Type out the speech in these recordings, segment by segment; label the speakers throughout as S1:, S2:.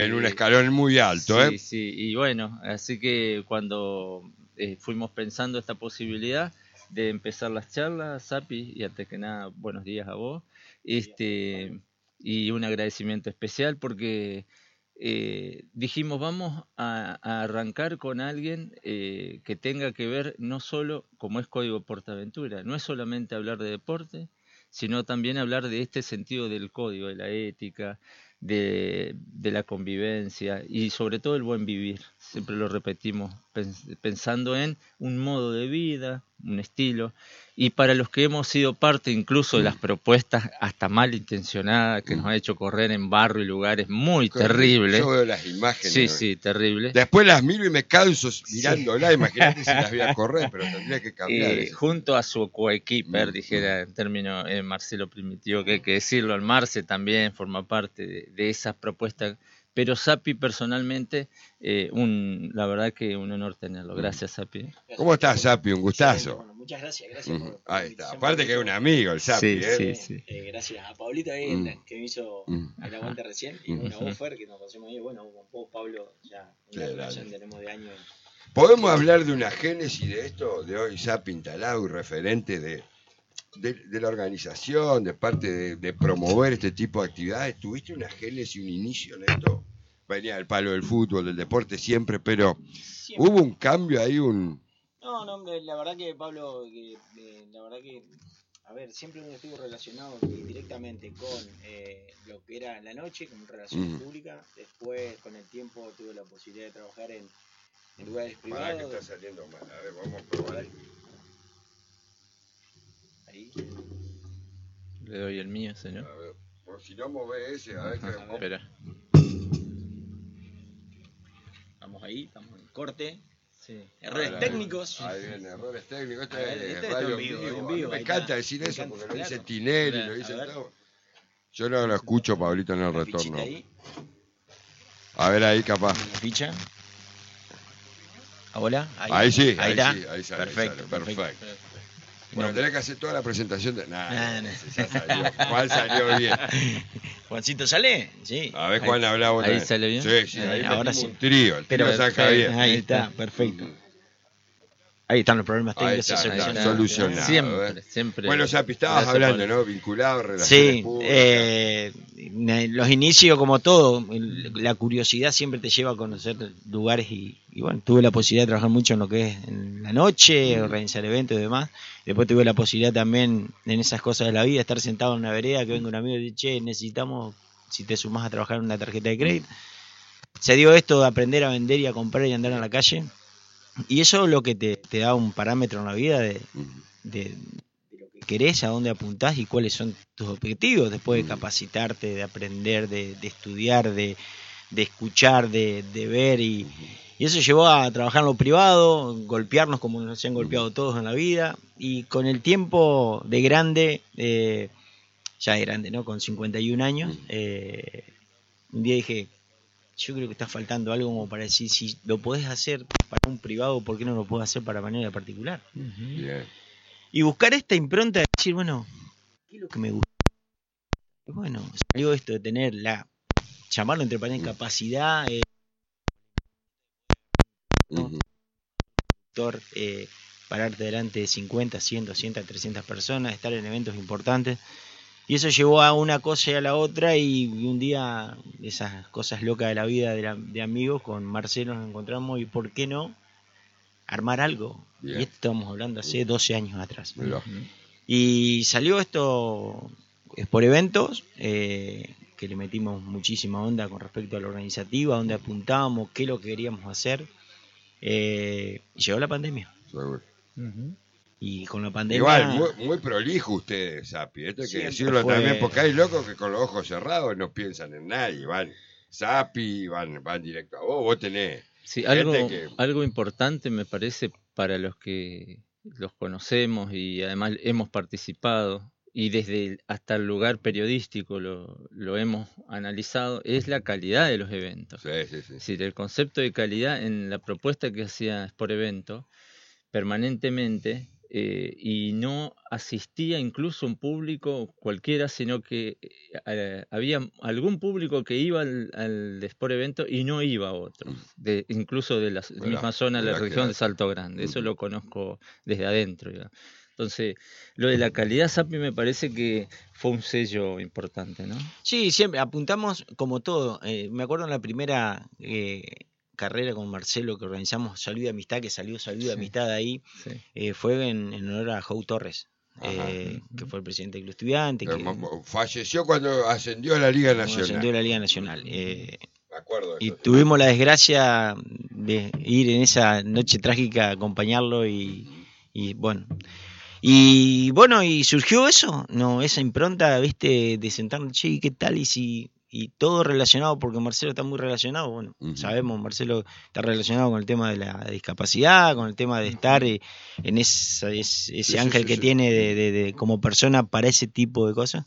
S1: En un escalón muy alto,
S2: Sí, sí, y bueno, así que cuando fuimos pensando esta posibilidad de empezar las charlas, Sapi, y antes que nada, buenos días a vos, y un agradecimiento especial porque dijimos vamos a arrancar con alguien que tenga que ver no solo, como es Código Portaventura, no es solamente hablar de deporte, sino también hablar de este sentido del código, de la ética, de la convivencia y sobre todo el buen vivir. Siempre lo repetimos, pensando en un modo de vida, un estilo. Y para los que hemos sido parte incluso de las propuestas hasta malintencionadas que nos ha hecho correr en barrio y lugares muy terribles.
S1: Yo veo las imágenes.
S2: Sí, sí, terrible.
S1: Después las miro y me canso mirándolas. Imagínate si las voy a correr, pero tendría que cambiar.
S2: Junto a su coequiper, dijera en términos Marcelo Primitivo, que hay que decirlo, al Marce también forma parte de esas propuestas. Pero Sapi personalmente, la verdad que un honor tenerlo. Gracias, Sapi.
S1: ¿Cómo estás, Sapi? Un gustazo.
S3: Bueno, muchas gracias por
S1: ahí está. Aparte que es un amigo el Sapi,
S2: sí, sí.
S3: Gracias a Pablito ahí, que me hizo el aguante recién, y bueno, a vos, Fer, que nos conocemos ahí, bueno, con vos, Pablo, ya una relación tenemos de años.
S1: ¿Podemos hablar de una génesis de esto, de hoy Sapi instalado y referente de la organización, de parte de promover este tipo de actividades? ¿Tuviste una génesis, un inicio en esto? Venía del palo del fútbol, del deporte siempre, pero hubo un cambio ahí,
S3: No, la verdad que Pablo, la verdad que, a ver, siempre uno estuvo relacionado directamente con lo que era la noche, con relaciones públicas. Después, con el tiempo, tuve la posibilidad de trabajar en lugares privados.
S1: Para que está saliendo mal, a ver, vamos a probar.
S3: Ahí.
S2: Le doy el mío, señor.
S1: A ver, por si no mueve ese, a ver qué.
S2: Espera.
S3: Estamos ahí, estamos en corte.
S2: Sí.
S3: Errores técnicos.
S1: Ahí vienen errores técnicos.
S3: Este
S1: es radio
S3: en vivo.
S1: Me encanta decir eso porque lo dice Tinelli, lo dice todo. Yo no lo escucho, Pablito, en el retorno.
S3: Ahí.
S1: A ver ahí, capaz.
S3: Ficha. ¿Hola?
S1: Ahí sí,
S3: ahí está.
S1: Sí, ahí sale,
S3: perfecto.
S1: Bueno, tenés que hacer toda la presentación de. Nah. Ya salió. Juan salió bien.
S3: ¿Juancito sale? Sí.
S1: A ver, Juan, habla vos.
S2: ¿Ahí sale bien?
S1: Sí, ahí
S3: ahora sí.
S1: Un trío, el trío saca bien.
S3: Ahí está, perfecto. Ahí están los problemas técnicos
S1: solucionados.
S2: Siempre.
S1: Bueno, Sapi, estabas hablando, ¿no? Vinculado, relaciones públicas.
S3: Los inicios, como todo, la curiosidad siempre te lleva a conocer lugares y bueno, tuve la posibilidad de trabajar mucho en lo que es en la noche, organizar eventos y demás. Después tuve la posibilidad también en esas cosas de la vida, estar sentado en una vereda, que venga un amigo y dice, che, necesitamos, si te sumás a trabajar en una tarjeta de crédito. Se dio esto de aprender a vender y a comprar y andar en la calle. Y eso es lo que te da un parámetro en la vida de lo que querés, a dónde apuntás y cuáles son tus objetivos, después de capacitarte, de aprender, de estudiar, de escuchar, de ver y eso llevó a trabajar en lo privado, golpearnos como nos han golpeado todos en la vida y con el tiempo de grande, ya de grande, ¿no? Con 51 años, un día dije, yo creo que está faltando algo como para decir, si lo podés hacer para un privado, ¿por qué no lo podés hacer para manera particular?
S1: Bien.
S3: Y buscar esta impronta de decir, bueno, ¿qué es lo que me gusta? Y bueno, salió esto de tener llamarlo entre paréntesis, capacidad, pararte delante de 50, 100, 200, 300 personas, estar en eventos importantes. Y eso llevó a una cosa y a la otra y un día, esas cosas locas de la vida de amigos, con Marcelo nos encontramos y ¿por qué no armar algo? Bien. Y esto estamos hablando hace 12 años atrás. Y salió esto por eventos, que le metimos muchísima onda con respecto a la organizativa, dónde apuntábamos, qué es lo que queríamos hacer. Y llegó la pandemia. Y con la pandemia...
S1: Igual, muy prolijo ustedes, Sapi. Esto hay que decirlo también, porque hay locos que con los ojos cerrados no piensan en nadie. Van Sapi, van directo a vos tenés...
S2: Sí, algo importante me parece para los que los conocemos y además hemos participado y desde hasta el lugar periodístico lo hemos analizado, es la calidad de los eventos.
S1: Sí.
S2: Es decir, el concepto de calidad en la propuesta que hacía Sport Evento permanentemente y no asistía incluso un público cualquiera, sino que había algún público que iba al Sport Evento y no iba a otros, incluso de la misma zona de la región de Salto Grande. Eso lo conozco desde adentro, digamos. Entonces, lo de la calidad SAPI me parece que fue un sello importante, ¿no?
S3: Sí, siempre apuntamos como todo. Me acuerdo en la primera carrera con Marcelo que organizamos Salud y Amistad, que salió Salud y Amistad de ahí, fue en honor a Jou Torres, que fue el presidente del Club Estudiante.
S1: Falleció cuando ascendió a la Liga Nacional.
S3: Ascendió a la Liga Nacional.
S1: Me acuerdo de
S3: y
S1: eso.
S3: Tuvimos la desgracia de ir en esa noche trágica a acompañarlo y bueno. Y bueno, y surgió eso, no, esa impronta, viste, de sentarnos, che, ¿qué tal? Y todo relacionado, porque Marcelo está muy relacionado, bueno, sabemos, Marcelo está relacionado con el tema de la discapacidad, con el tema de estar en ese ángel que tiene de como persona para ese tipo de cosas.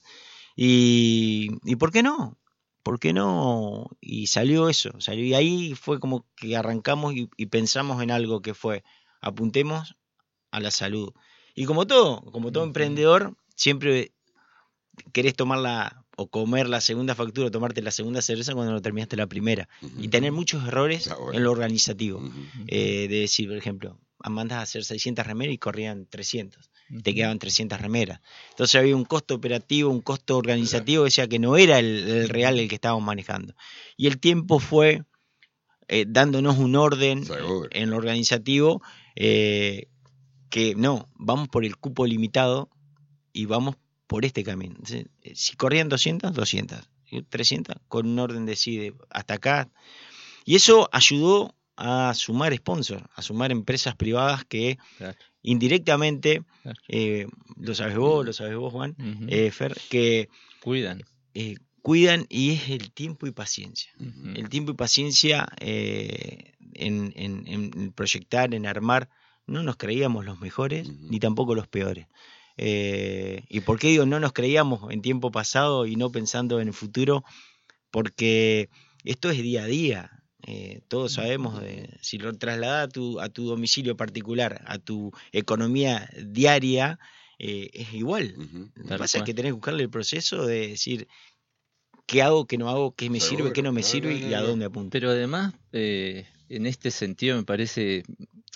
S3: Y ¿por qué no? ¿Por qué no? Y salió eso, y ahí fue como que arrancamos y pensamos en algo que fue, apuntemos a la salud. Y como todo emprendedor, siempre querés tomar o comer la segunda factura, tomarte la segunda cerveza cuando no terminaste la primera. Y tener muchos errores en lo organizativo. De decir, por ejemplo, mandas a hacer 600 remeras y corrían 300. Te quedaban 300 remeras. Entonces había un costo operativo, un costo organizativo, decía que no era el real el que estábamos manejando. Y el tiempo fue dándonos un orden en lo organizativo, que no, vamos por el cupo limitado y vamos por este camino. Si corrían 200, 300, con un orden de hasta acá. Y eso ayudó a sumar sponsors, a sumar empresas privadas que indirectamente, lo sabes vos, Juan, Fer, que cuidan y es el tiempo y paciencia. El tiempo y paciencia en proyectar, en armar. No nos creíamos los mejores, ni tampoco los peores. ¿Y por qué digo no nos creíamos en tiempo pasado y no pensando en el futuro? Porque esto es día a día. Todos sabemos, si lo trasladás a tu domicilio particular, a tu economía diaria, es igual. Lo que pasa es que tenés que buscarle el proceso de decir qué hago, qué no hago, qué me sirve, qué no me sirve y a dónde apunto.
S2: Pero además, en este sentido me parece...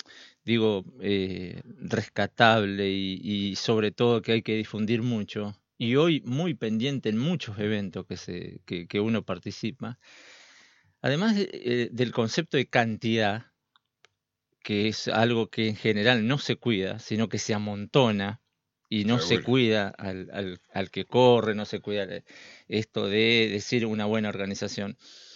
S2: rescatable y sobre todo que hay que difundir mucho, y hoy muy pendiente en muchos eventos que uno participa, además del concepto de cantidad, que es algo que en general no se cuida, sino que se amontona y no se cuida al que corre, no se cuida esto de decir una buena organización.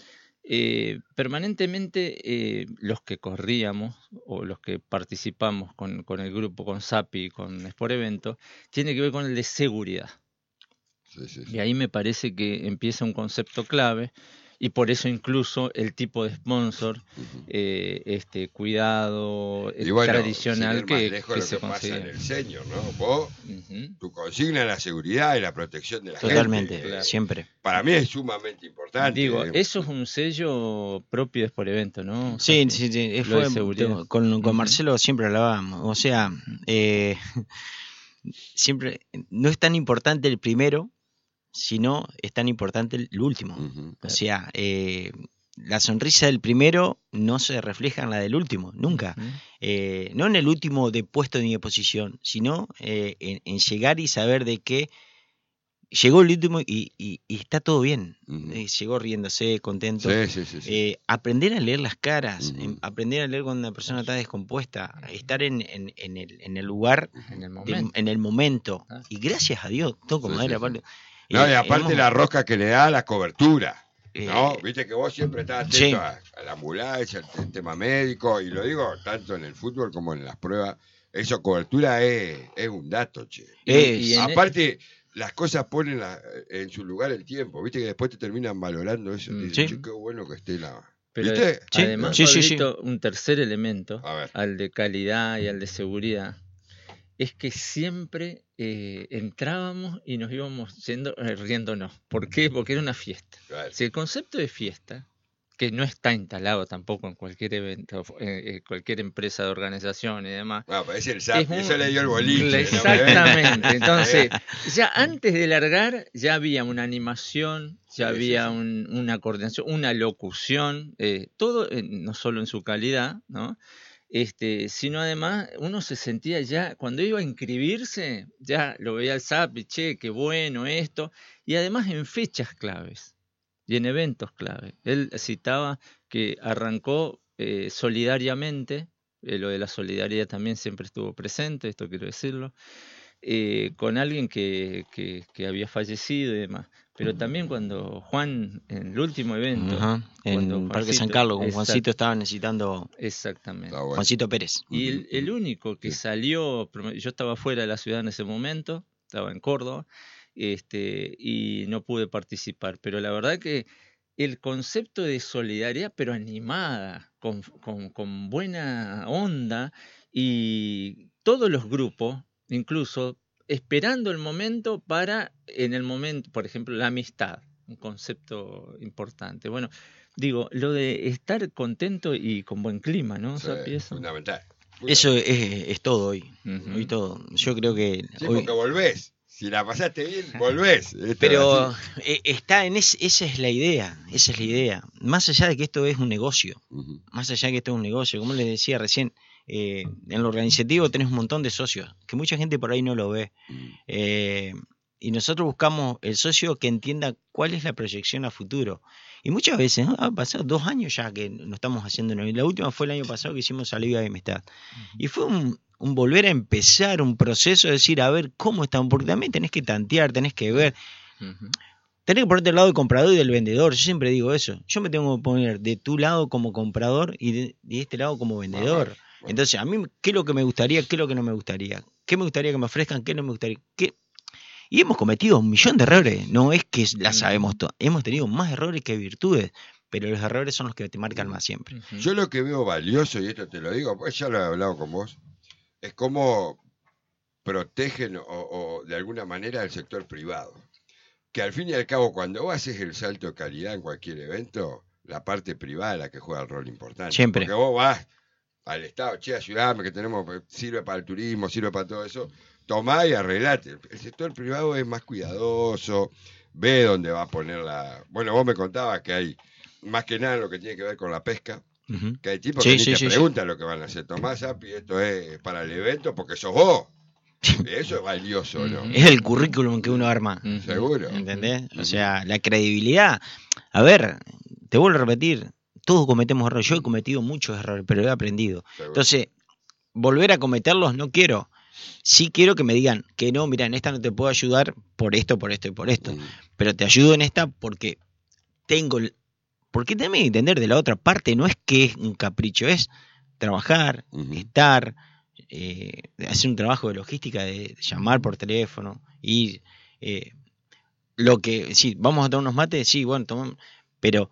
S2: Permanentemente los que corríamos o los que participamos con el grupo, con SAPI, con Sport Evento, tiene que ver con el de seguridad. Y ahí me parece que empieza un concepto clave y por eso incluso el tipo de sponsor, cuidado
S1: y bueno,
S2: tradicional que
S1: se consigue. Pasa en el senior, ¿no? Vos, tu consigna es la seguridad y la protección de la
S3: Totalmente,
S1: gente.
S3: Totalmente, siempre.
S1: Para mí es sumamente importante.
S2: Eso es un sello propio de Sport Evento, ¿no?
S3: Sí, fue, con Marcelo siempre hablábamos, o sea, siempre, no es tan importante el primero, sino es tan importante el último. O sea, la sonrisa del primero no se refleja en la del último, nunca. No en el último de puesto ni de posición, sino en llegar y saber de que llegó el último y está todo bien. Llegó riéndose, contento. Aprender a leer las caras, aprender a leer cuando una persona está descompuesta, estar en el lugar, en el momento. Y gracias a Dios, todo como era.
S1: No, y aparte la rosca que le da la cobertura, ¿no? Viste que vos siempre estás atento a la ambulancia, al tema médico, y lo digo tanto en el fútbol como en las pruebas. Eso, cobertura es un dato, che. Y aparte, las cosas ponen en su lugar el tiempo, viste que después te terminan valorando eso. Che, qué bueno que esté la...
S2: Pero
S1: ¿viste?
S2: Además, Pablito, un tercer elemento, al de calidad y al de seguridad, es que siempre entrábamos y nos íbamos yendo riéndonos. ¿Por qué? Porque era una fiesta. Si el concepto de fiesta que no está instalado tampoco en cualquier evento, cualquier empresa de organización y demás.
S1: No, parece el
S2: Es
S1: SAP, eso le dio el boliche. ¿no?
S2: Exactamente. Entonces, ya antes de largar, ya había una animación, ya
S1: Sí,
S2: había
S1: sí, sí.
S2: una coordinación, una locución, todo no solo en su calidad, ¿no? Sino además uno se sentía ya, cuando iba a inscribirse, ya lo veía el SAP y che, qué bueno esto, y además en fechas claves y en eventos clave. Él citaba que arrancó solidariamente, lo de la solidaridad también siempre estuvo presente, esto quiero decirlo, con alguien que había fallecido y demás. Pero también cuando Juan, en el último evento,
S3: Ajá,
S2: cuando
S3: en Parque San
S2: Juancito,
S3: Carlos, con Juancito estaba necesitando
S2: exactamente.
S1: Está bueno.
S3: Juancito Pérez.
S2: Y el único que
S1: Sí.
S2: salió, yo estaba fuera de la ciudad en ese momento, estaba en Córdoba, y no pude participar. Pero la verdad que el concepto de solidaridad, pero animada, con buena onda, y todos los grupos, incluso esperando el momento para, en el momento, por ejemplo, la amistad, un concepto importante. Bueno, digo, lo de estar contento y con buen clima, ¿no?
S1: Sí,
S2: Sapi, eso.
S1: fundamental.
S3: Eso es todo hoy.
S2: Ujú.
S3: Hoy todo. Yo creo que
S1: Sí,
S3: hoy.
S1: porque volvés. Si la pasaste bien, volvés. Esto es
S3: Pero
S1: así.
S3: está esa es la idea, esa es la idea. Más allá de que esto es un negocio,
S1: Ujú.
S3: más allá de que esto es un negocio, como les decía recién, en lo organizativo tenés un montón de socios, que mucha gente por ahí no lo ve. Eh, y nosotros buscamos el socio que entienda cuál es la proyección a futuro. Y muchas veces, ¿no? Han pasado 2 años ya que no estamos haciendo. La última fue el año pasado que hicimos Salida de Amistad. Y fue un volver a empezar un proceso de decir, a ver, ¿cómo estamos? Porque también tenés que tantear, tenés que ver.
S2: Ujú.
S3: Tenés que ponerte del lado del comprador y del vendedor. Yo siempre digo eso. Yo me tengo que poner de tu lado como comprador y de este lado como vendedor.
S1: Bueno.
S3: Entonces, a mí, ¿qué es lo que me gustaría? ¿Qué es lo que no me gustaría? ¿Qué me gustaría que me ofrezcan? ¿Qué no me gustaría? Y hemos cometido 1.000.000 de errores. No es que la sabemos todo. Hemos tenido más errores que virtudes. Pero los errores son los que te marcan más siempre.
S2: Ujú.
S1: Yo lo que veo valioso, y esto te lo digo, pues ya lo he hablado con vos, es cómo protegen o de alguna manera el sector privado. Que al fin y al cabo, cuando vos haces el salto de calidad en cualquier evento, la parte privada es la que juega el rol importante.
S3: Siempre.
S1: Porque vos vas al Estado, che, ayudame, que tenemos, sirve para el turismo, sirve para todo eso, tomá y arreglate. El sector privado es más cuidadoso, ve dónde va a poner la... Bueno, vos me contabas que hay, más que nada lo que tiene que ver con la pesca,
S3: Ujú.
S1: que hay tipos
S3: Sí,
S1: que ni
S3: sí,
S1: te
S3: sí, sí.
S1: preguntan lo que van a hacer. Tomás, Sapi, esto es para el evento porque sos vos. Eso es valioso, ¿no?
S2: Ujú.
S3: Es el currículum que uno arma.
S2: Ujú.
S1: Seguro.
S3: ¿Entendés? O
S1: Ujú.
S3: sea, la credibilidad. A ver, te vuelvo a repetir, todos cometemos errores. Yo he cometido muchos errores, pero he aprendido.
S1: Seguro.
S3: Entonces, volver a cometerlos no quiero. Sí quiero que me digan que no, mira, en esta no te puedo ayudar por esto, por esto y por esto.
S1: Ujú.
S3: Pero te ayudo en esta porque tengo... Porque también hay que entender de la otra parte, no es que es un capricho, es trabajar,
S1: Ujú.
S3: estar, hacer un trabajo de logística, de llamar por teléfono, ir... lo que, sí, vamos a tomar unos mates, sí, bueno, tomamos, pero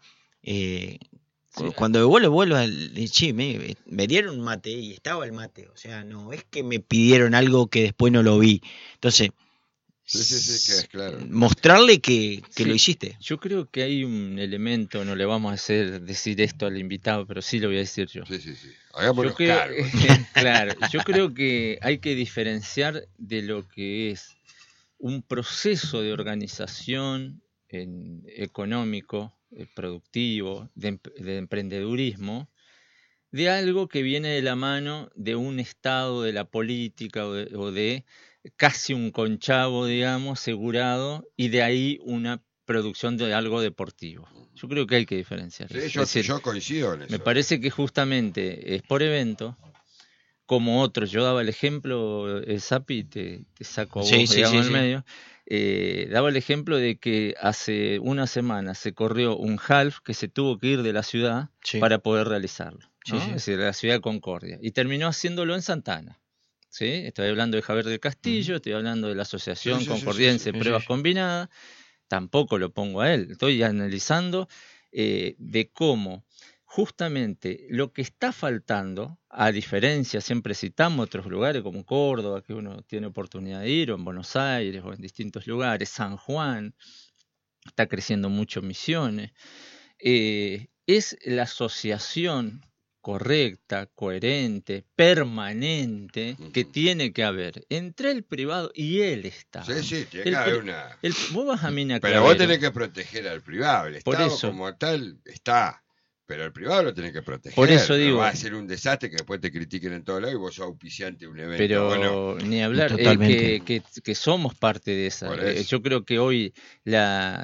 S2: Sí.
S3: cuando vuelvo sí, me dieron un mate y estaba el mate, o sea, no es que me pidieron algo que después no lo vi. Entonces,
S1: Sí, que es claro.
S3: mostrarle que
S2: Sí,
S3: lo hiciste.
S2: Yo creo que hay un elemento, no le vamos a hacer decir esto al invitado, pero sí lo voy a decir yo.
S1: Sí. Hagámonos
S2: Yo creo,
S1: cargo.
S2: claro, yo creo que hay que diferenciar de lo que es un proceso de organización económico, productivo, de emprendedurismo, de algo que viene de la mano de un estado de la política o de casi un conchavo, digamos, asegurado, y de ahí una producción de algo deportivo. Yo creo que hay que diferenciar
S1: Sí,
S2: eso. Es decir,
S1: yo coincido en eso.
S2: me parece que justamente es por evento, como otros. Yo daba el ejemplo, Sapi, te saco a vos,
S3: Sí, sí,
S2: digamos,
S3: sí,
S2: en
S3: sí.
S2: medio. Daba el ejemplo de que hace una semana se corrió un half que se tuvo que ir de la ciudad
S3: Sí.
S2: para poder realizarlo, ¿no?
S3: Sí, sí.
S2: Es decir, de la ciudad de Concordia. Y terminó haciéndolo en Santana. ¿Sí? Estoy hablando de Javier del Castillo, estoy hablando de la Asociación
S1: Sí.
S2: Concordiense
S3: Sí.
S2: Pruebas Combinadas. Tampoco lo pongo a él. Estoy analizando de cómo justamente lo que está faltando, a diferencia, siempre citamos otros lugares como Córdoba, que uno tiene oportunidad de ir, o en Buenos Aires, o en distintos lugares, San Juan, está creciendo mucho Misiones, es la asociación correcta, coherente, permanente que tiene que haber entre el privado y el Estado.
S1: Sí, tiene que haber una...
S2: Vos vas a Mina
S1: Pero
S2: Clavero.
S1: vos tenés que proteger al privado. El
S2: Por
S1: Estado
S2: eso.
S1: como tal está, pero el privado lo tenés que proteger.
S2: Por eso digo.
S1: No va a ser un desastre que después te critiquen en todos lados y vos sos auspiciante de un evento.
S2: Pero
S1: Bueno,
S2: ni hablar,
S3: Totalmente.
S2: que somos parte de esa.
S1: Por eso.
S2: Yo creo que hoy la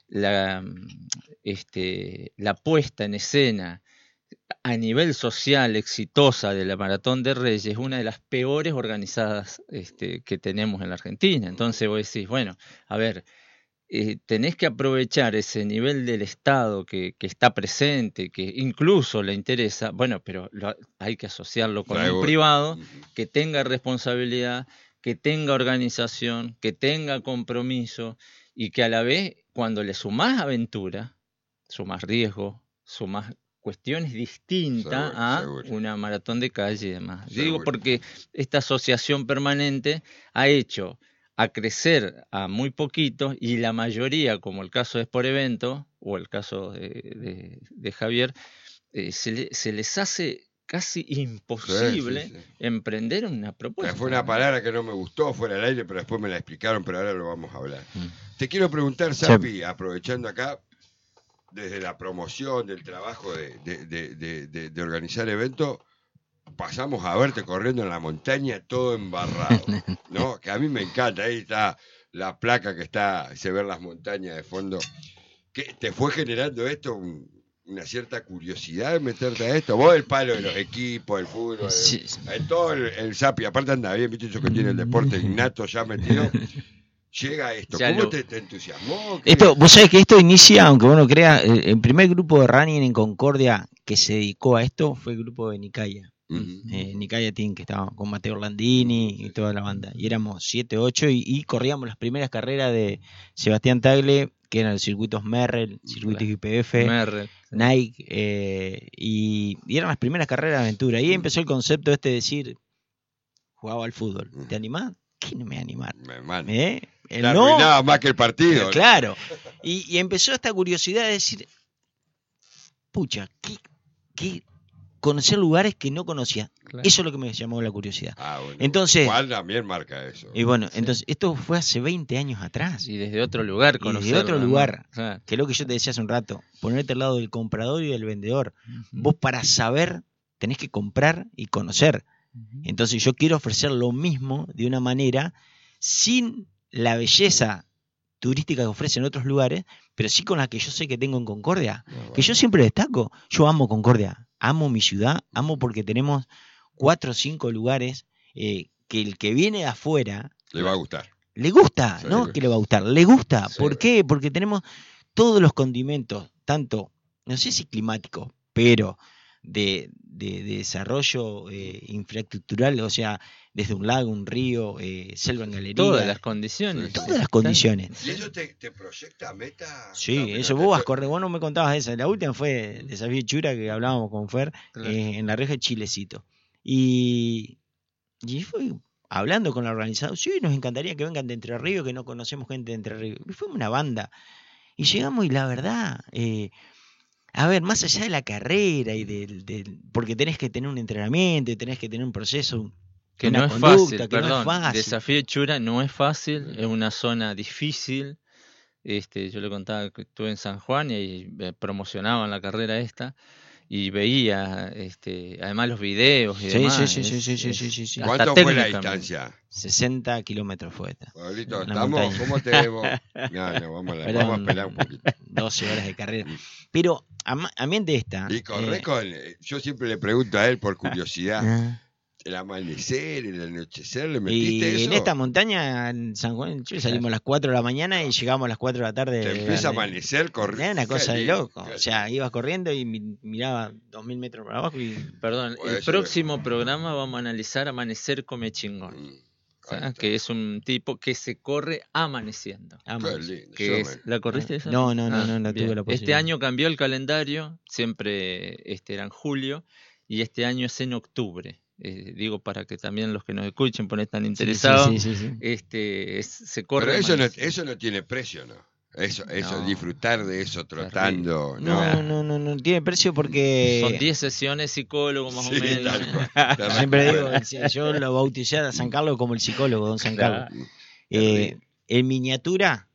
S2: puesta en escena a nivel social exitosa de la Maratón de Reyes es una de las peores organizadas que tenemos en la Argentina. Entonces vos decís, bueno, a ver, tenés que aprovechar ese nivel del Estado que está presente, que incluso le interesa, bueno, pero hay que asociarlo con un privado que tenga responsabilidad, que tenga organización, que tenga compromiso y que a la vez, cuando le sumás aventura, sumás riesgo, sumás cuestiones distintas
S1: Seguro.
S2: una maratón de calle y demás.
S1: Seguro.
S2: Digo porque esta asociación permanente ha hecho a crecer a muy poquitos y la mayoría, como el caso de Sport Evento o el caso de Javier, se les hace casi imposible emprender una propuesta.
S1: Que fue una palabra que no me gustó fuera del aire, pero después me la explicaron, pero ahora lo vamos a hablar. Te quiero preguntar, Sapi, aprovechando acá, desde la promoción del trabajo de organizar eventos, pasamos a verte corriendo en la montaña todo embarrado, ¿no? Que a mí me encanta, ahí está la placa que se ven las montañas de fondo. ¿Qué te fue generando esto una cierta curiosidad de meterte a esto? Vos el palo de los equipos, el fútbol, todo el Sapi, aparte anda bien, viste, eso que tiene el deporte innato ya metido. Llega a esto, ¿cómo te entusiasmó?
S3: Vos sabés que esto inicia, aunque uno crea, el primer grupo de running en Concordia que se dedicó a esto fue el grupo de Nicaya. Nicaya Team, que estaba con Mateo Orlandini y toda la banda. Y éramos 7, 8 y corríamos las primeras carreras de Sebastián Tagle, que eran los circuitos Merrell, circuitos IPF, Nike, y eran las primeras carreras de aventura. Y ahí empezó el concepto de decir, jugaba al fútbol, ¿te animás? ¿Qué no me va a animar?
S1: La arruinaba más que el partido.
S3: Claro. Y empezó esta curiosidad de decir, pucha, ¿qué? Conocer lugares que no conocía. Claro. Eso es lo que me llamó la curiosidad.
S1: Bueno,
S3: entonces,
S1: Juan también marca eso.
S3: Y bueno, entonces esto fue hace 20 años atrás.
S2: Y desde otro lugar conocerlo.
S3: Desde otro lugar, que es lo que yo te decía hace un rato, ponerte al lado del comprador y del vendedor. Vos para saber tenés que comprar y conocer. Entonces yo quiero ofrecer lo mismo de una manera sin la belleza turística que ofrecen otros lugares, pero sí con la que yo sé que tengo en Concordia. Que yo siempre destaco, yo amo Concordia. Amo mi ciudad, amo porque tenemos 4 o 5 lugares que el que viene de afuera
S1: le va a gustar.
S3: Le gusta, ¿no? Que le va a gustar. Le gusta. ¿Por qué? Porque tenemos todos los condimentos, tanto, no sé si climáticos, pero de desarrollo infraestructural, o sea, desde un lago, un río, selva en galería.
S2: Todas las condiciones.
S3: Todas las condiciones.
S1: ¿Y eso te proyecta meta?
S3: Sí, eso vos vas a correr. Vos no me contabas esa. La última fue Desafío Chura, que hablábamos con Fer, en la reja de Chilecito. Y fue hablando con la organización. Sí, nos encantaría que vengan de Entre Ríos, que no conocemos gente de Entre Ríos. Y fuimos una banda. Y llegamos y la verdad... a ver, más allá de la carrera y porque tenés que tener un entrenamiento y tenés que tener un proceso
S2: que no es fácil, perdón, Desafío Chura no es fácil, es una zona difícil. Yo le contaba que estuve en San Juan y promocionaban la carrera esta y veía además los videos y demás.
S3: Sí.
S1: ¿Cuánto fue la distancia?
S3: 60 kilómetros fue esta.
S1: Pablito, ¿estamos? ¿Cómo te vemos? No, vamos a pelar un poquito.
S3: 12 horas de carrera. Pero, ambiente esta...
S1: Y corre yo siempre le pregunto a él por curiosidad, el amanecer, el anochecer, ¿le metiste eso?
S3: En esta montaña, en San Juan, salimos a las 4 de la mañana y llegamos a las 4 de la tarde.
S1: Te empieza a amanecer corriendo.
S3: Era una cosa de loco. O sea, ibas corriendo y miraba 2000 metros para abajo y...
S2: Perdón, el próximo programa vamos a analizar Amanecer Come Chingón. Que es un tipo que se corre amaneciendo. ¿La corriste esa?
S3: No, tuve la posibilidad.
S2: Este año cambió el calendario, siempre era en julio, y este año es en octubre. Digo para que también los que nos escuchen, por están interesados,
S3: sí.
S2: se corre.
S1: Pero eso no tiene precio, ¿no?
S2: No.
S1: disfrutar de eso trotando, ¿no?
S3: No tiene precio porque
S2: Son 10 sesiones psicólogo más
S1: Sí,
S2: o menos.
S1: tal cual.
S3: siempre digo, yo lo bauticé a San Carlos como el psicólogo, don San Carlos.
S2: Claro.
S3: En miniatura,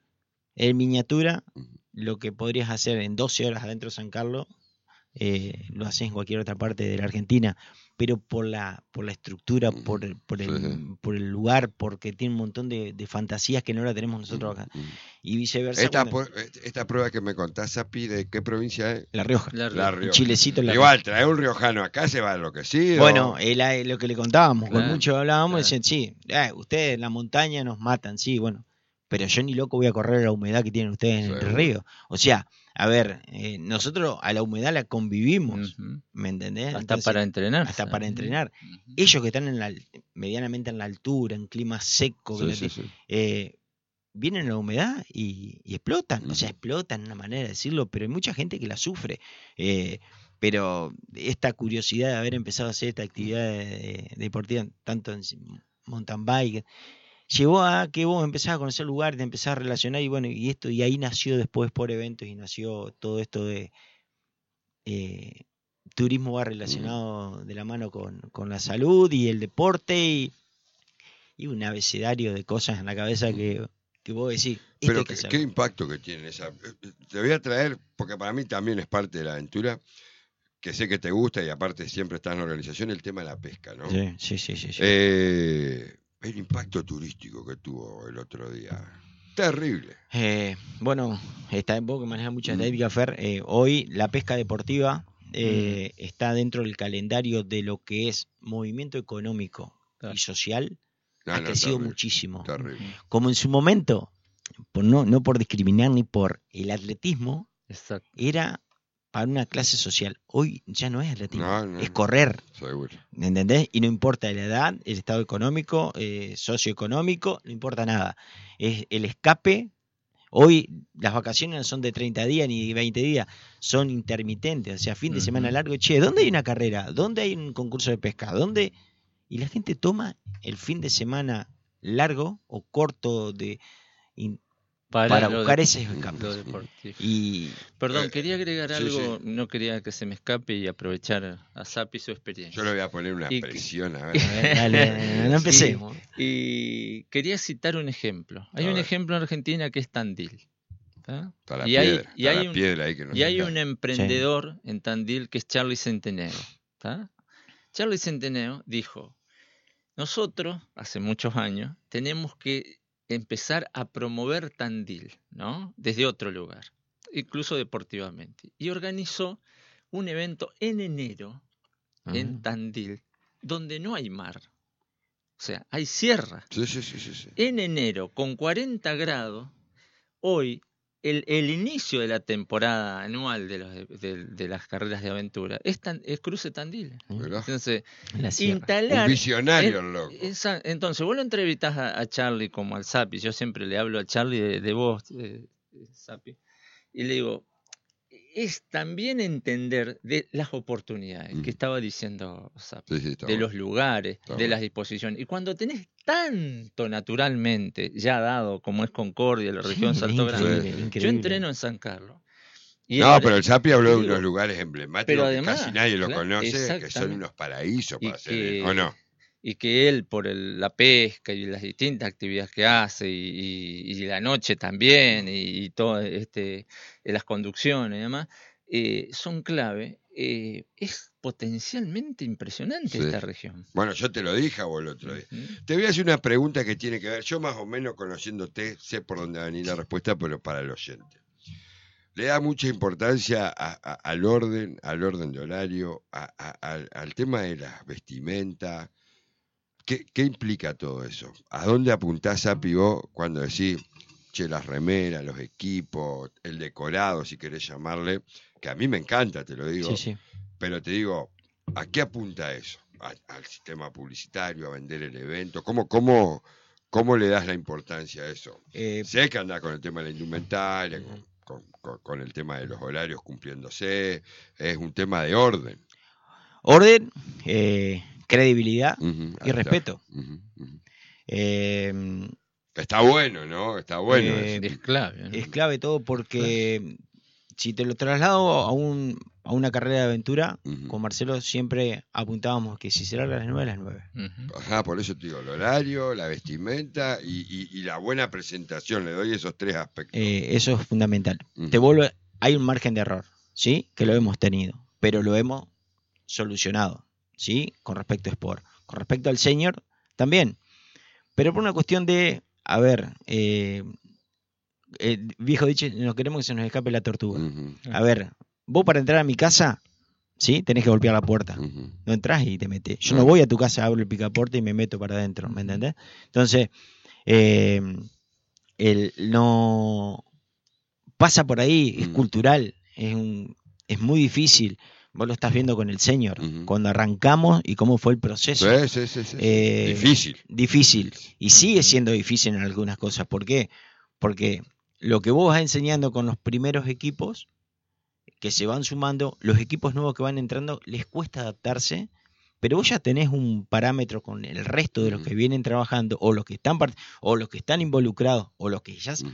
S3: lo que podrías hacer en 12 horas adentro de San Carlos, lo haces en cualquier otra parte de la Argentina, pero por la estructura, por el lugar, porque tiene un montón de fantasías que no la tenemos nosotros acá. Y viceversa.
S1: Esta prueba que me contás, Sapi, ¿de qué provincia es?
S3: La Rioja.
S2: La
S1: La
S2: Rioja.
S1: Rioja.
S3: Chilecito en La
S1: Igual, trae un riojano acá, se va enloquecido.
S3: Bueno, lo que le contábamos,
S2: Claro,
S3: con mucho hablábamos,
S2: claro.
S3: decían, sí, ustedes en la montaña nos matan, sí, bueno, pero yo ni loco voy a correr la humedad que tienen ustedes en el
S1: Seguro.
S3: río. O sea, a ver, nosotros a la humedad la convivimos,
S2: Ujú.
S3: ¿me entendés?
S2: Hasta
S3: Entonces,
S2: para entrenar.
S3: hasta para entrenar.
S2: Ujú.
S3: Ellos que están medianamente en la altura, en clima seco, vienen a la humedad y explotan, o sea, explotan, una manera de decirlo, pero hay mucha gente que la sufre. Pero esta curiosidad de haber empezado a hacer esta actividad deportiva, tanto en mountain bike, llevó a que vos empezás a conocer lugares, te empezás a relacionar y bueno, y ahí nació después por eventos y nació todo esto de turismo va relacionado de la mano con la salud y el deporte y un abecedario de cosas en la cabeza que vos decís, esto
S1: Pero
S3: hay que hacerlo.
S1: qué impacto que tiene esa. Te voy a traer, porque para mí también es parte de la aventura, que sé que te gusta y aparte siempre estás en la organización, el tema de la pesca, ¿no?
S3: Sí.
S1: El impacto turístico que tuvo el otro día. Terrible.
S3: Bueno, vos que manejas mucha estadística, Fer, hoy la pesca deportiva está dentro del calendario de lo que es movimiento económico
S2: Claro.
S3: y social.
S1: No,
S3: Ha crecido
S1: terrible,
S3: muchísimo.
S1: Terrible.
S3: Como en su momento, no por discriminar ni por el atletismo,
S2: Exacto.
S3: era para una clase social. Hoy ya no es atletismo,
S1: No.
S3: es correr.
S1: Seguro.
S3: ¿Entendés? Y no importa la edad, el estado económico, socioeconómico, no importa nada. Es el escape. Hoy las vacaciones no son de 30 días ni de 20 días, son intermitentes, o sea, fin de semana largo. Che, ¿dónde hay una carrera? ¿Dónde hay un concurso de pesca? ¿Dónde? Y la gente toma el fin de semana largo o corto para buscar ese escape.
S2: Lo deportivo.
S3: Y
S2: Perdón, quería agregar
S1: sí,
S2: algo, no quería que se me escape y aprovechar a Sapi su experiencia.
S1: Yo le voy a poner una
S2: Y-
S1: presión, a
S3: a
S1: ver.
S3: ver, dale, no empecemos.
S2: Y quería citar un ejemplo. Hay
S1: A
S2: un
S1: ver.
S2: ejemplo en Argentina que es Tandil. ¿Tá?
S1: Está la
S2: Y hay-
S1: piedra.
S2: y
S1: Está
S2: hay
S1: la
S2: un-
S1: piedra ahí que no
S2: Y
S1: se
S2: hay
S1: cae.
S2: un emprendedor en Tandil que es Charlie Centenero. ¿Tá? Charlie Centenero dijo, nosotros, hace muchos años, tenemos que empezar a promover Tandil, ¿no? Desde otro lugar, incluso deportivamente. Y organizó un evento en enero en Tandil, donde no hay mar. O sea, hay sierra.
S1: Sí.
S2: En enero, con 40 grados, hoy el inicio de la temporada anual de las carreras de aventura es Cruce Tandil.
S1: ¿Verdad?
S2: Entonces,
S3: La sierra.
S2: instalar...
S1: Un visionario, el loco.
S2: Entonces, vos lo entrevistás a Charlie como al Sapi. Yo siempre le hablo a Charlie de vos, Sapi. Y le digo, es también entender de las oportunidades que estaba diciendo Sapi.
S1: Sí, está
S2: De
S1: bueno.
S2: los lugares,
S1: Está
S2: de
S1: bueno.
S2: las disposiciones. Y cuando tenés tanto naturalmente ya dado como es Concordia, la región
S3: Sí,
S2: Salto
S3: increíble,
S2: Grande.
S3: increíble.
S2: Yo entreno en San Carlos. Y
S1: No,
S2: el-
S1: pero el Sapi habló de
S2: digo,
S1: unos lugares emblemáticos
S2: pero
S1: que
S2: además,
S1: casi nadie lo
S2: claro,
S1: conoce, que son
S2: exactamente.
S1: unos paraísos
S2: Y
S1: para hacer,
S2: que-
S1: ¿o no?
S2: Y que él, por la pesca y las distintas actividades que hace, y la noche también, y todo las conducciones y demás, son clave. Es potencialmente impresionante
S1: Sí.
S2: esta región.
S1: Bueno, yo te lo dije a vos el otro día.
S2: Ujú.
S1: Te voy a hacer una pregunta que tiene que ver, yo más o menos conociéndote, sé por dónde va a venir la respuesta, pero para el oyente. Le da mucha importancia al orden de horario, al tema de las vestimentas. ¿Qué implica todo eso? ¿A dónde apuntás, Sapi, vos cuando decís, che, las remeras, los equipos, el decorado, si querés llamarle, que a mí me encanta, te lo digo,
S3: Sí.
S1: pero te digo, ¿a qué apunta eso? ¿Al sistema publicitario, a vender el evento? ¿Cómo le das la importancia a eso? Sé que andás con el tema de la indumentaria, con el tema de los horarios cumpliéndose, es un tema de orden.
S3: Orden, credibilidad
S1: Ujú, ahí
S3: y
S1: está.
S3: respeto.
S1: Ujú, ujú.
S3: Eh,
S1: Está bueno, ¿no? Está bueno.
S2: Es clave, ¿no?
S3: Es clave todo porque si te lo traslado a una carrera de aventura,
S1: Ujú.
S3: con Marcelo siempre apuntábamos que si se larga a las 9, a las 9.
S2: Ujú.
S1: Ajá, por eso te digo, el horario, la vestimenta y la buena presentación. Le doy esos 3 aspectos.
S3: Eso es fundamental.
S1: Ujú.
S3: Hay un margen de error, ¿sí? Que lo hemos tenido, pero lo hemos solucionado, ¿sí? Con respecto a Sport. Con respecto al senior, también. Pero por una cuestión de, a ver, viejo dicho, no queremos que se nos escape la tortuga.
S1: Ujú,
S3: A ver, vos para entrar a mi casa, ¿sí? Tenés que golpear la puerta.
S1: ujú.
S3: No entras y te metes. Yo
S1: No.
S3: no voy a tu casa, abro el picaporte y me meto para adentro, ¿me entendés? Entonces, no pasa por ahí, es cultural, es muy difícil. Vos lo estás viendo con el senior,
S1: Ujú.
S3: cuando arrancamos y cómo fue el proceso.
S1: Sí.
S3: Difícil.
S1: Difícil.
S3: Y sigue siendo difícil en algunas cosas. ¿Por qué? Porque lo que vos vas enseñando con los primeros equipos que se van sumando, los equipos nuevos que van entrando, les cuesta adaptarse, pero vos ya tenés un parámetro con el resto de los que vienen trabajando, o los que están involucrados, o los que